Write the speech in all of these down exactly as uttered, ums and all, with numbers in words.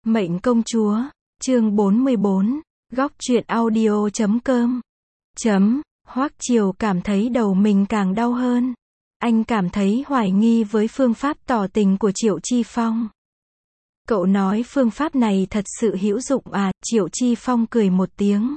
Mệnh công chúa, chương bốn mươi bốn, góc truyện audio chấm com. Chấm, Hoắc Triều cảm thấy đầu mình càng đau hơn. Anh cảm thấy hoài nghi với phương pháp tỏ tình của Triệu Chi Phong. Cậu nói phương pháp này thật sự hữu dụng à? Triệu Chi Phong cười một tiếng.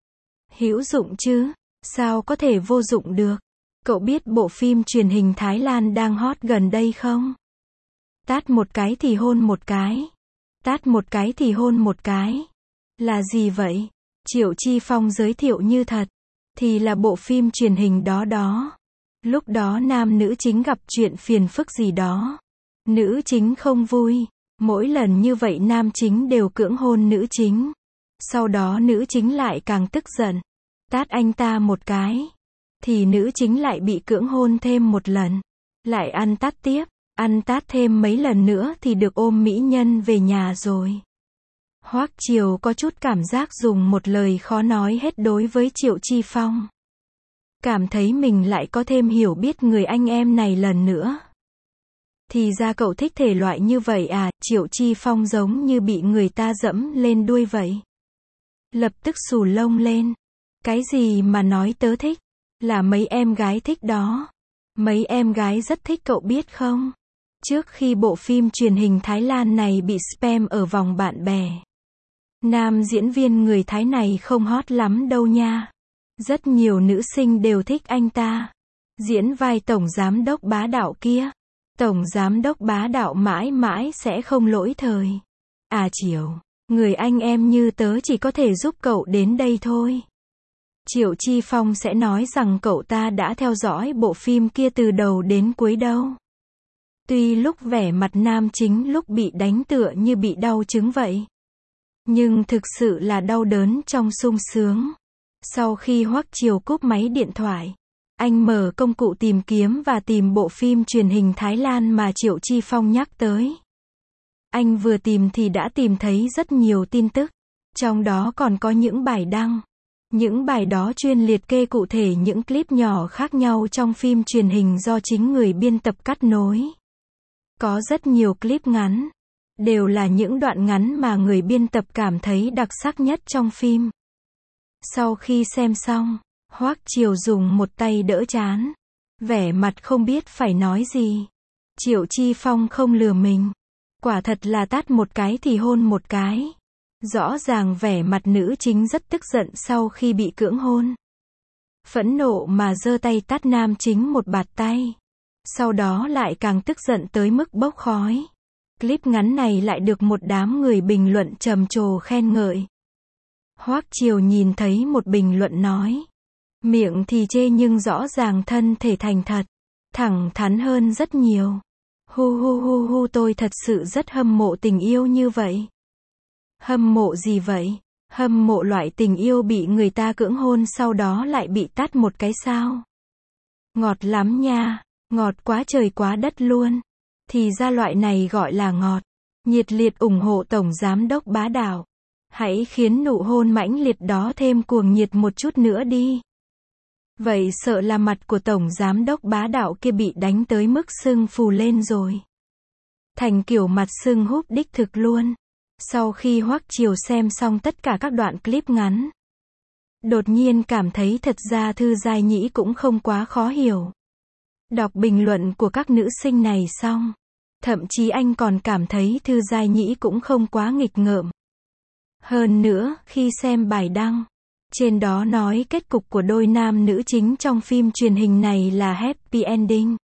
Hữu dụng chứ, sao có thể vô dụng được? Cậu biết bộ phim truyền hình Thái Lan đang hot gần đây không? Tát một cái thì hôn một cái. Tát một cái thì hôn một cái. Là gì vậy? Triệu Chi Phong giới thiệu như thật. Thì là bộ phim truyền hình đó đó. Lúc đó nam nữ chính gặp chuyện phiền phức gì đó. Nữ chính không vui. Mỗi lần như vậy nam chính đều cưỡng hôn nữ chính. Sau đó nữ chính lại càng tức giận. Tát anh ta một cái. Thì nữ chính lại bị cưỡng hôn thêm một lần. Lại ăn tát tiếp. Ăn tát thêm mấy lần nữa thì được ôm mỹ nhân về nhà rồi. Hoắc Triều có chút cảm giác dùng một lời khó nói hết đối với Triệu Chi Phong. Cảm thấy mình lại có thêm hiểu biết người anh em này lần nữa. Thì ra cậu thích thể loại như vậy à? Triệu Chi Phong giống như bị người ta dẫm lên đuôi vậy. Lập tức xù lông lên. Cái gì mà nói tớ thích? Là mấy em gái thích đó. Mấy em gái rất thích cậu biết không? Trước khi bộ phim truyền hình Thái Lan này bị spam ở vòng bạn bè. Nam diễn viên người Thái này không hot lắm đâu nha. Rất nhiều nữ sinh đều thích anh ta. Diễn vai tổng giám đốc bá đạo kia. Tổng giám đốc bá đạo mãi mãi sẽ không lỗi thời. À Triều, người anh em như tớ chỉ có thể giúp cậu đến đây thôi. Triệu Chi Phong sẽ nói rằng cậu ta đã theo dõi bộ phim kia từ đầu đến cuối đâu. Tuy lúc vẻ mặt nam chính lúc bị đánh tựa như bị đau chứng vậy. Nhưng thực sự là đau đớn trong sung sướng. Sau khi Hoắc Triều cúp máy điện thoại, anh mở công cụ tìm kiếm và tìm bộ phim truyền hình Thái Lan mà Triệu Chi Phong nhắc tới. Anh vừa tìm thì đã tìm thấy rất nhiều tin tức. Trong đó còn có những bài đăng. Những bài đó chuyên liệt kê cụ thể những clip nhỏ khác nhau trong phim truyền hình do chính người biên tập cắt nối. Có rất nhiều clip ngắn. Đều là những đoạn ngắn mà người biên tập cảm thấy đặc sắc nhất trong phim. Sau khi xem xong, Hoắc Triều dùng một tay đỡ trán. Vẻ mặt không biết phải nói gì. Triệu Chi Phong không lừa mình. Quả thật là tát một cái thì hôn một cái. Rõ ràng vẻ mặt nữ chính rất tức giận sau khi bị cưỡng hôn. Phẫn nộ mà giơ tay tát nam chính một bạt tay. Sau đó lại càng tức giận tới mức bốc khói. Clip ngắn này lại được một đám người bình luận trầm trồ khen ngợi. Hoắc Triều nhìn thấy một bình luận nói. Miệng thì chê nhưng rõ ràng thân thể thành thật. Thẳng thắn hơn rất nhiều. Hu hu hu hu tôi thật sự rất hâm mộ tình yêu như vậy. Hâm mộ gì vậy? Hâm mộ loại tình yêu bị người ta cưỡng hôn sau đó lại bị tát một cái sao? Ngọt lắm nha. Ngọt quá trời quá đất luôn. Thì ra loại này gọi là ngọt. Nhiệt liệt ủng hộ tổng giám đốc bá đạo. Hãy khiến nụ hôn mãnh liệt đó thêm cuồng nhiệt một chút nữa đi. Vậy sợ là mặt của tổng giám đốc bá đạo kia bị đánh tới mức sưng phù lên rồi. Thành kiểu mặt sưng húp đích thực luôn. Sau khi Hoắc Triều xem xong tất cả các đoạn clip ngắn. Đột nhiên cảm thấy thật ra Thư Giai Nhĩ cũng không quá khó hiểu. Đọc bình luận của các nữ sinh này xong. Thậm chí anh còn cảm thấy Thư Giai Nhĩ cũng không quá nghịch ngợm. Hơn nữa, khi xem bài đăng, trên đó nói kết cục của đôi nam nữ chính trong phim truyền hình này là happy ending.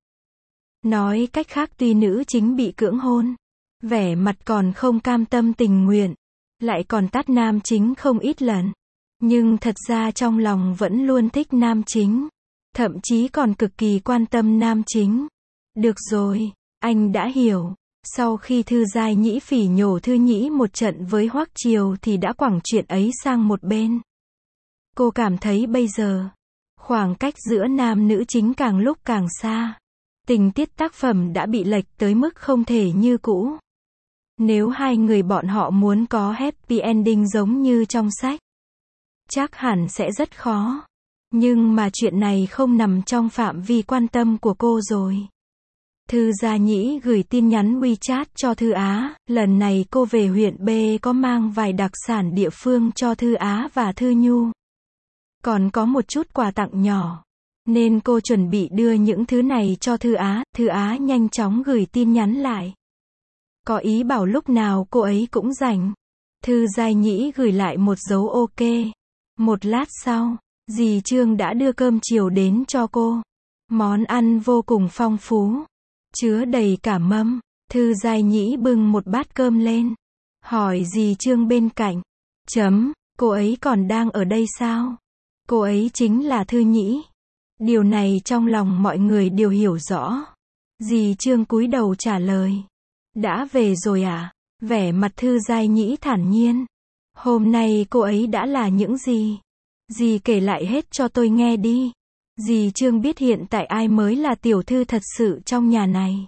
Nói cách khác tuy nữ chính bị cưỡng hôn, vẻ mặt còn không cam tâm tình nguyện, lại còn tát nam chính không ít lần. Nhưng thật ra trong lòng vẫn luôn thích nam chính. Thậm chí còn cực kỳ quan tâm nam chính. Được rồi, anh đã hiểu. Sau khi Thư Giai Nhĩ phỉ nhổ Thư Nhĩ một trận với Hoắc Triều thì đã quẳng chuyện ấy sang một bên. Cô cảm thấy bây giờ, khoảng cách giữa nam nữ chính càng lúc càng xa. Tình tiết tác phẩm đã bị lệch tới mức không thể như cũ. Nếu hai người bọn họ muốn có happy ending giống như trong sách, chắc hẳn sẽ rất khó. Nhưng mà chuyện này không nằm trong phạm vi quan tâm của cô rồi. Thư Gia Nhĩ gửi tin nhắn WeChat cho Thư Á, lần này cô về huyện B có mang vài đặc sản địa phương cho Thư Á và Thư Nhu. Còn có một chút quà tặng nhỏ, nên cô chuẩn bị đưa những thứ này cho Thư Á. Thư Á nhanh chóng gửi tin nhắn lại. Có ý bảo lúc nào cô ấy cũng rảnh. Thư Gia Nhĩ gửi lại một dấu ok. Một lát sau, dì Trương đã đưa cơm chiều đến cho cô. Món ăn vô cùng phong phú, chứa đầy cả mâm. Thư Gia Nhĩ bưng một bát cơm lên, hỏi dì Trương bên cạnh. Chấm, cô ấy còn đang ở đây sao? Cô ấy chính là Thư Nhĩ. Điều này trong lòng mọi người đều hiểu rõ. Dì Trương cúi đầu trả lời. Đã về rồi à? Vẻ mặt Thư Gia Nhĩ thản nhiên. Hôm nay cô ấy đã là những gì? Dì kể lại hết cho tôi nghe đi. Dì Trương biết hiện tại ai mới là tiểu thư thật sự trong nhà này.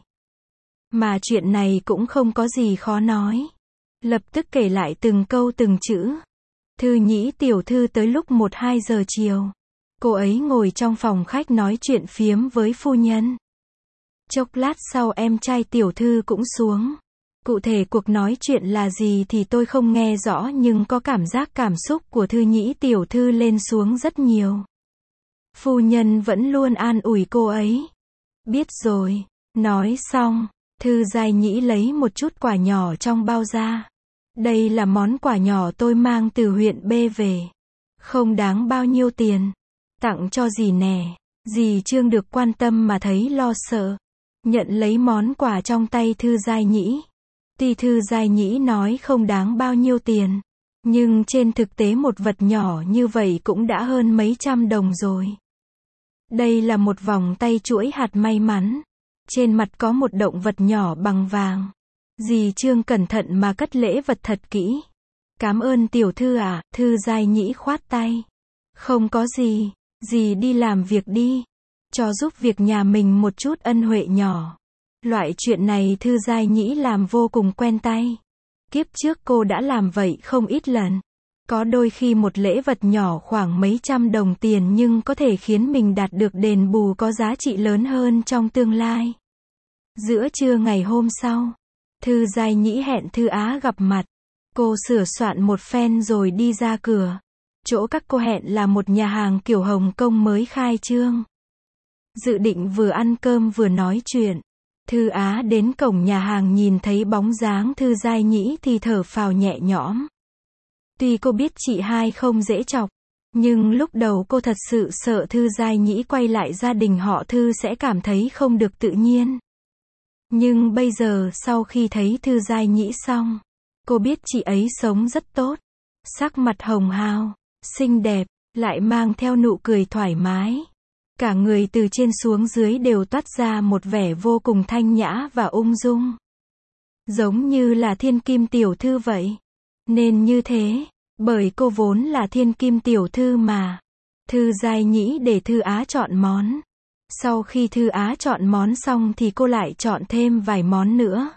Mà chuyện này cũng không có gì khó nói. Lập tức kể lại từng câu từng chữ. Thư Nhĩ tiểu thư tới lúc một hai giờ chiều. Cô ấy ngồi trong phòng khách nói chuyện phiếm với phu nhân. Chốc lát sau em trai tiểu thư cũng xuống. Cụ thể cuộc nói chuyện là gì thì tôi không nghe rõ, nhưng có cảm giác cảm xúc của Thư Nhĩ tiểu thư lên xuống rất nhiều. Phu nhân vẫn luôn an ủi cô ấy. Biết rồi. Nói xong, Thư Gia Nhĩ lấy một chút quà nhỏ trong bao ra. Đây là món quà nhỏ tôi mang từ huyện B về. Không đáng bao nhiêu tiền. Tặng cho dì nè. Dì Trương được quan tâm mà thấy lo sợ. Nhận lấy món quà trong tay Thư Gia Nhĩ. Tuy Thư Gia Nhĩ nói không đáng bao nhiêu tiền, nhưng trên thực tế một vật nhỏ như vậy cũng đã hơn mấy trăm đồng rồi. Đây là một vòng tay chuỗi hạt may mắn. Trên mặt có một động vật nhỏ bằng vàng. Dì Trương cẩn thận mà cất lễ vật thật kỹ. Cảm ơn tiểu thư ạ. À, Thư Gia Nhĩ khoát tay. Không có gì, dì đi làm việc đi. Cho giúp việc nhà mình một chút ân huệ nhỏ. Loại chuyện này Thư Gia Nhĩ làm vô cùng quen tay. Kiếp trước cô đã làm vậy không ít lần. Có đôi khi một lễ vật nhỏ khoảng mấy trăm đồng tiền nhưng có thể khiến mình đạt được đền bù có giá trị lớn hơn trong tương lai. Giữa trưa ngày hôm sau, Thư Gia Nhĩ hẹn Thư Á gặp mặt. Cô sửa soạn một phen rồi đi ra cửa. Chỗ các cô hẹn là một nhà hàng kiểu Hồng Kông mới khai trương. Dự định vừa ăn cơm vừa nói chuyện. Thư Á đến cổng nhà hàng nhìn thấy bóng dáng Thư Gia Nhĩ thì thở phào nhẹ nhõm. Tuy cô biết chị hai không dễ chọc, nhưng lúc đầu cô thật sự sợ Thư Gia Nhĩ quay lại gia đình họ Thư sẽ cảm thấy không được tự nhiên. Nhưng bây giờ sau khi thấy Thư Gia Nhĩ xong, cô biết chị ấy sống rất tốt. Sắc mặt hồng hào, xinh đẹp, lại mang theo nụ cười thoải mái. Cả người từ trên xuống dưới đều toát ra một vẻ vô cùng thanh nhã và ung dung. Giống như là thiên kim tiểu thư vậy. Nên như thế, bởi cô vốn là thiên kim tiểu thư mà. Thư Gia Nhĩ để Thư Á chọn món. Sau khi Thư Á chọn món xong thì cô lại chọn thêm vài món nữa.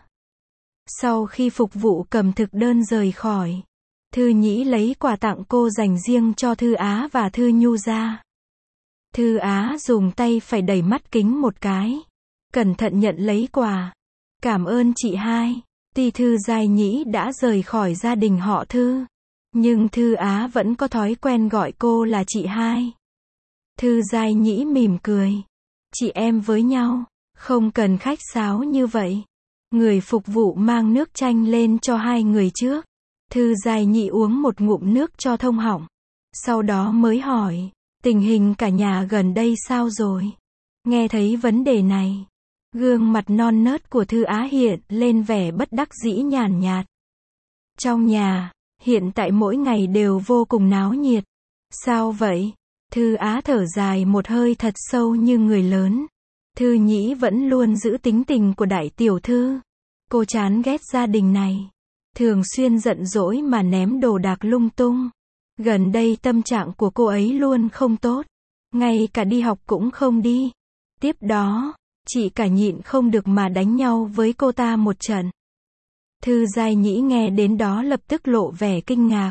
Sau khi phục vụ cầm thực đơn rời khỏi, Thư Nhĩ lấy quà tặng cô dành riêng cho Thư Á và Thư Nhu ra. Thư Á dùng tay phải đẩy mắt kính một cái. Cẩn thận nhận lấy quà. Cảm ơn chị hai. Tuy Thư Gia Nhĩ đã rời khỏi gia đình họ Thư, nhưng Thư Á vẫn có thói quen gọi cô là chị hai. Thư Gia Nhĩ mỉm cười. Chị em với nhau, không cần khách sáo như vậy. Người phục vụ mang nước chanh lên cho hai người trước. Thư Gia Nhĩ uống một ngụm nước cho thông họng. Sau đó mới hỏi, tình hình cả nhà gần đây sao rồi? Nghe thấy vấn đề này, gương mặt non nớt của Thư Á hiện lên vẻ bất đắc dĩ nhàn nhạt. Trong nhà, hiện tại mỗi ngày đều vô cùng náo nhiệt. Sao vậy? Thư Á thở dài một hơi thật sâu như người lớn. Thư Nhĩ vẫn luôn giữ tính tình của đại tiểu thư. Cô chán ghét gia đình này. Thường xuyên giận dỗi mà ném đồ đạc lung tung. Gần đây tâm trạng của cô ấy luôn không tốt. Ngay cả đi học cũng không đi. Tiếp đó, chị cả nhịn không được mà đánh nhau với cô ta một trận. Thư Gia Nhĩ nghe đến đó lập tức lộ vẻ kinh ngạc.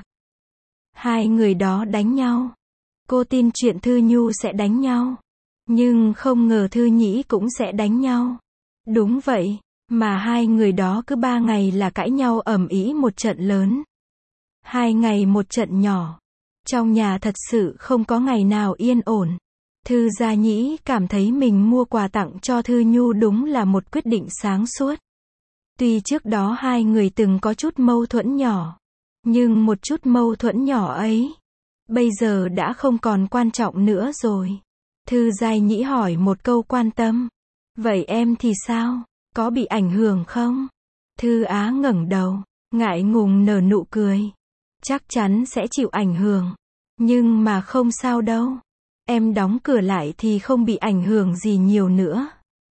Hai người đó đánh nhau. Cô tin chuyện Thư Nhu sẽ đánh nhau. Nhưng không ngờ Thư Nhĩ cũng sẽ đánh nhau. Đúng vậy, mà hai người đó cứ ba ngày là cãi nhau ầm ĩ một trận lớn. Hai ngày một trận nhỏ. Trong nhà thật sự không có ngày nào yên ổn. Thư Gia Nhĩ cảm thấy mình mua quà tặng cho Thư Nhu đúng là một quyết định sáng suốt. Tuy trước đó hai người từng có chút mâu thuẫn nhỏ, nhưng một chút mâu thuẫn nhỏ ấy, bây giờ đã không còn quan trọng nữa rồi. Thư Gia Nhĩ hỏi một câu quan tâm. Vậy em thì sao? Có bị ảnh hưởng không? Thư Á ngẩng đầu, ngại ngùng nở nụ cười. Chắc chắn sẽ chịu ảnh hưởng. Nhưng mà không sao đâu. Em đóng cửa lại thì không bị ảnh hưởng gì nhiều nữa.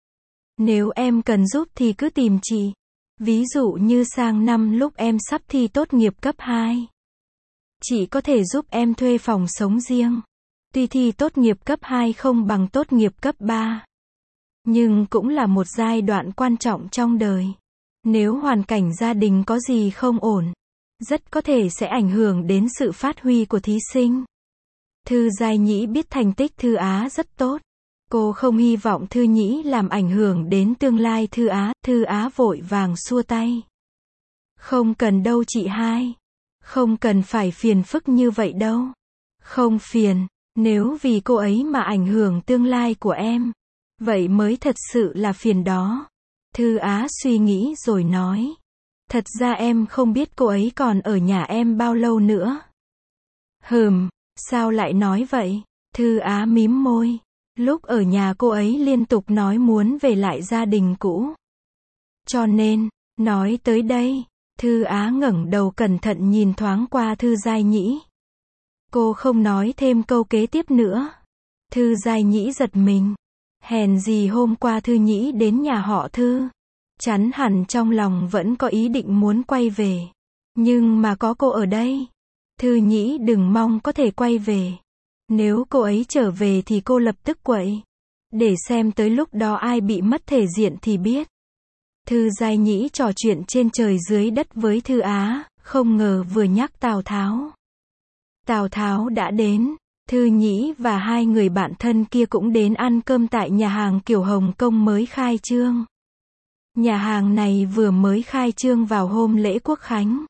Nếu em cần giúp thì cứ tìm chị. Ví dụ như sang năm lúc em sắp thi tốt nghiệp cấp hai. Chị có thể giúp em thuê phòng sống riêng. Tuy thi tốt nghiệp cấp hai không bằng tốt nghiệp cấp ba. Nhưng cũng là một giai đoạn quan trọng trong đời. Nếu hoàn cảnh gia đình có gì không ổn, rất có thể sẽ ảnh hưởng đến sự phát huy của thí sinh. Thư Gia Nhĩ biết thành tích Thư Á rất tốt. Cô không hy vọng Thư Nhĩ làm ảnh hưởng đến tương lai Thư Á. Thư Á vội vàng xua tay. Không cần đâu chị hai. Không cần phải phiền phức như vậy đâu. Không phiền, nếu vì cô ấy mà ảnh hưởng tương lai của em, vậy mới thật sự là phiền đó. Thư Á suy nghĩ rồi nói. Thật ra em không biết cô ấy còn ở nhà em bao lâu nữa. Hừm, sao lại nói vậy? Thư Á mím môi. Lúc ở nhà cô ấy liên tục nói muốn về lại gia đình cũ. Cho nên, nói tới đây, Thư Á ngẩng đầu cẩn thận nhìn thoáng qua Thư Gia Nhĩ. Cô không nói thêm câu kế tiếp nữa. Thư Gia Nhĩ giật mình. Hèn gì hôm qua Thư Nhĩ đến nhà họ Thư. Chắn hẳn trong lòng vẫn có ý định muốn quay về. Nhưng mà có cô ở đây. Thư Nhĩ đừng mong có thể quay về. Nếu cô ấy trở về thì cô lập tức quậy. Để xem tới lúc đó ai bị mất thể diện thì biết. Thư Gia Nhĩ trò chuyện trên trời dưới đất với Thư Á, không ngờ vừa nhắc Tào Tháo. Tào Tháo đã đến. Thư Nhĩ và hai người bạn thân kia cũng đến ăn cơm tại nhà hàng kiểu Hồng Kông mới khai trương. Nhà hàng này vừa mới khai trương vào hôm lễ Quốc Khánh.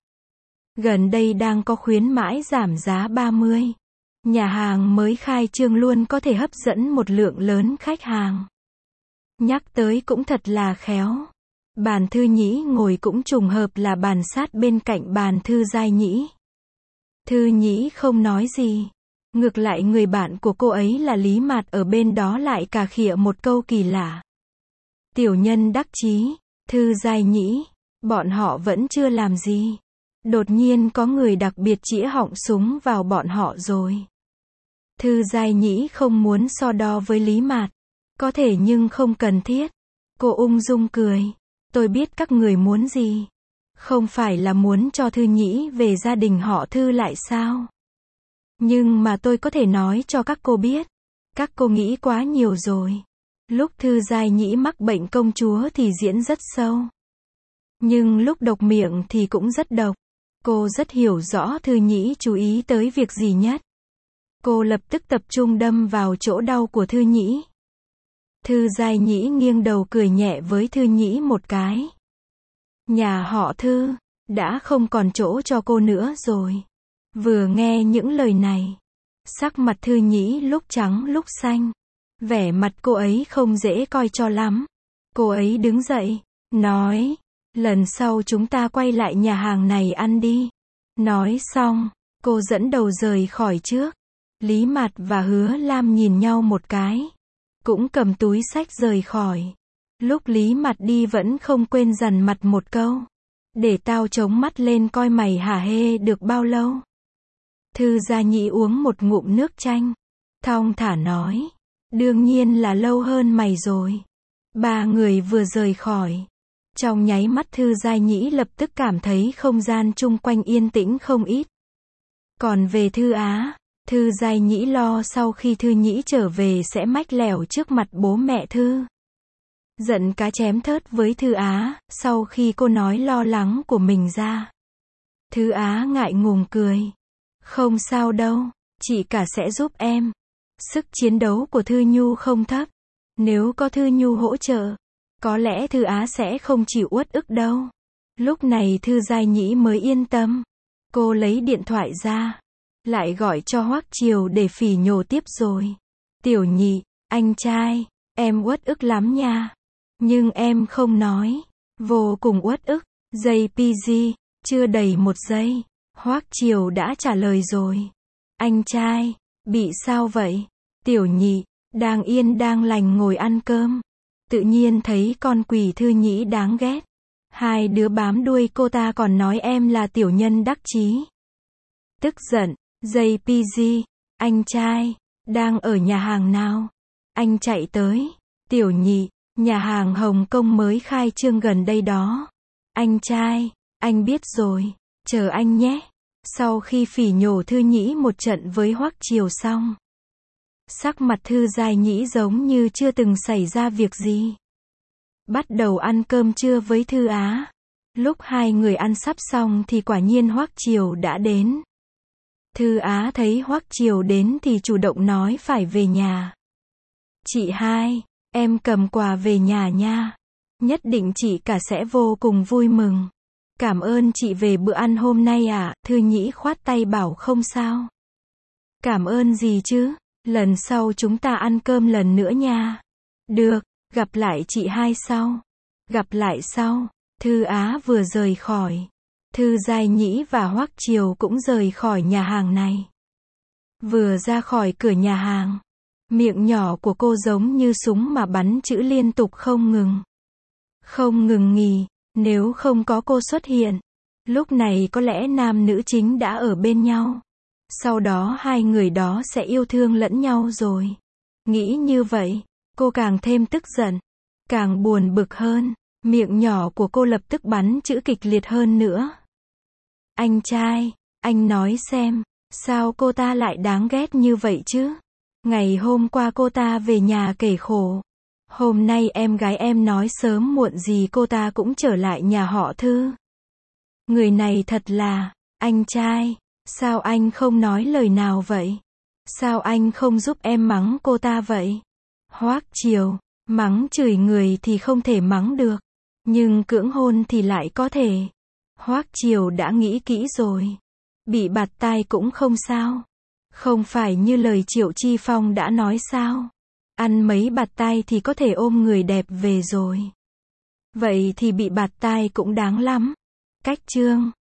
Gần đây đang có khuyến mãi giảm giá ba mươi. Nhà hàng mới khai trương luôn có thể hấp dẫn một lượng lớn khách hàng. Nhắc tới cũng thật là khéo. Bàn Thư Nhĩ ngồi cũng trùng hợp là bàn sát bên cạnh bàn Thư Gia Nhĩ. Thư Nhĩ không nói gì. Ngược lại người bạn của cô ấy là Lý Mạt ở bên đó lại cà khịa một câu kỳ lạ. Tiểu nhân đắc chí, Thư Gia Nhĩ, bọn họ vẫn chưa làm gì. Đột nhiên có người đặc biệt chĩa họng súng vào bọn họ rồi. Thư Gia Nhĩ không muốn so đo với Lý Mạt. Có thể nhưng không cần thiết. Cô ung dung cười. Tôi biết các người muốn gì. Không phải là muốn cho Thư Nhĩ về gia đình họ Thư lại sao? Nhưng mà tôi có thể nói cho các cô biết. Các cô nghĩ quá nhiều rồi. Lúc Thư Gia Nhĩ mắc bệnh công chúa thì diễn rất sâu. Nhưng lúc độc miệng thì cũng rất độc. Cô rất hiểu rõ Thư Nhĩ chú ý tới việc gì nhất. Cô lập tức tập trung đâm vào chỗ đau của Thư Nhĩ. Thư Gia Nhĩ nghiêng đầu cười nhẹ với Thư Nhĩ một cái. Nhà họ Thư đã không còn chỗ cho cô nữa rồi. Vừa nghe những lời này, sắc mặt Thư Nhĩ lúc trắng lúc xanh. Vẻ mặt cô ấy không dễ coi cho lắm. Cô ấy đứng dậy, nói, lần sau chúng ta quay lại nhà hàng này ăn đi. Nói xong, cô dẫn đầu rời khỏi trước. Lý Mạt và Hứa Lam nhìn nhau một cái. Cũng cầm túi xách rời khỏi. Lúc Lý Mạt đi vẫn không quên dằn mặt một câu. Để tao chống mắt lên coi mày hả hê được bao lâu. Thư Gia Nhĩ uống một ngụm nước chanh. Thong thả nói. Đương nhiên là lâu hơn mày rồi. Ba người vừa rời khỏi. Trong nháy mắt Thư Gia Nhĩ lập tức cảm thấy không gian chung quanh yên tĩnh không ít. Còn về Thư Á, Thư Gia Nhĩ lo sau khi Thư Nhĩ trở về sẽ mách lẻo trước mặt bố mẹ Thư. Giận cá chém thớt với Thư Á, sau khi cô nói lo lắng của mình ra. Thư Á ngại ngùng cười. Không sao đâu, chị cả sẽ giúp em. Sức chiến đấu của Thư Nhu không thấp. Nếu có Thư Nhu hỗ trợ, Có lẽ Thư Á sẽ không chịu uất ức đâu. Lúc này Thư Giai Nhĩ mới yên tâm. Cô lấy điện thoại ra, lại gọi cho Hoắc Triều để phỉ nhổ tiếp rồi. Tiểu Nhị, anh trai, em uất ức lắm nha. Nhưng em không nói. Vô cùng uất ức. jê pê giê, chưa đầy một giây. Hoắc Triều đã trả lời rồi. Anh trai, bị sao vậy? Tiểu Nhị, đang yên đang lành ngồi ăn cơm. Tự nhiên thấy con quỷ Thư Nhĩ đáng ghét. Hai đứa bám đuôi cô ta còn nói em là tiểu nhân đắc chí. Tức giận, jê pê giê, anh trai, đang ở nhà hàng nào? Anh chạy tới. Tiểu Nhị, nhà hàng Hồng Kông mới khai trương gần đây đó. Anh trai, anh biết rồi, chờ anh nhé. Sau khi phỉ nhổ Thư Nhĩ một trận với Hoắc Triều xong, sắc mặt Thư Giai Nhĩ giống như chưa từng xảy ra việc gì. Bắt đầu ăn cơm trưa với Thư Á. Lúc hai người ăn sắp xong thì quả nhiên Hoắc Triều đã đến. Thư Á thấy Hoắc Triều đến thì chủ động nói phải về nhà. Chị hai, em cầm quà về nhà nha. Nhất định chị cả sẽ vô cùng vui mừng. Cảm ơn chị về bữa ăn hôm nay à, Thư Nhĩ khoát tay bảo không sao. Cảm ơn gì chứ, lần sau chúng ta ăn cơm lần nữa nha. Được, gặp lại chị hai sau. Gặp lại sau. Thư Á vừa rời khỏi. Thư Giai Nhĩ và Hoắc Triều cũng rời khỏi nhà hàng này. Vừa ra khỏi cửa nhà hàng, miệng nhỏ của cô giống như súng mà bắn chữ liên tục không ngừng. Không ngừng nghỉ, nếu không có cô xuất hiện, lúc này có lẽ nam nữ chính đã ở bên nhau. Sau đó hai người đó sẽ yêu thương lẫn nhau rồi. Nghĩ như vậy, cô càng thêm tức giận, càng buồn bực hơn, miệng nhỏ của cô lập tức bắn chữ kịch liệt hơn nữa. Anh trai, anh nói xem, sao cô ta lại đáng ghét như vậy chứ? Ngày hôm qua cô ta về nhà kể khổ. Hôm nay em gái em nói sớm muộn gì cô ta cũng trở lại nhà họ Thư. Người này thật là, anh trai, sao anh không nói lời nào vậy? Sao anh không giúp em mắng cô ta vậy? Hoắc Triều, mắng chửi người thì không thể mắng được, nhưng cưỡng hôn thì lại có thể. Hoắc Triều đã nghĩ kỹ rồi. Bị bạt tai cũng không sao. Không phải như lời Triệu Chi Phong đã nói sao? Ăn mấy bạt tai thì có thể ôm người đẹp về rồi. Vậy thì bị bạt tai cũng đáng lắm. Cách chương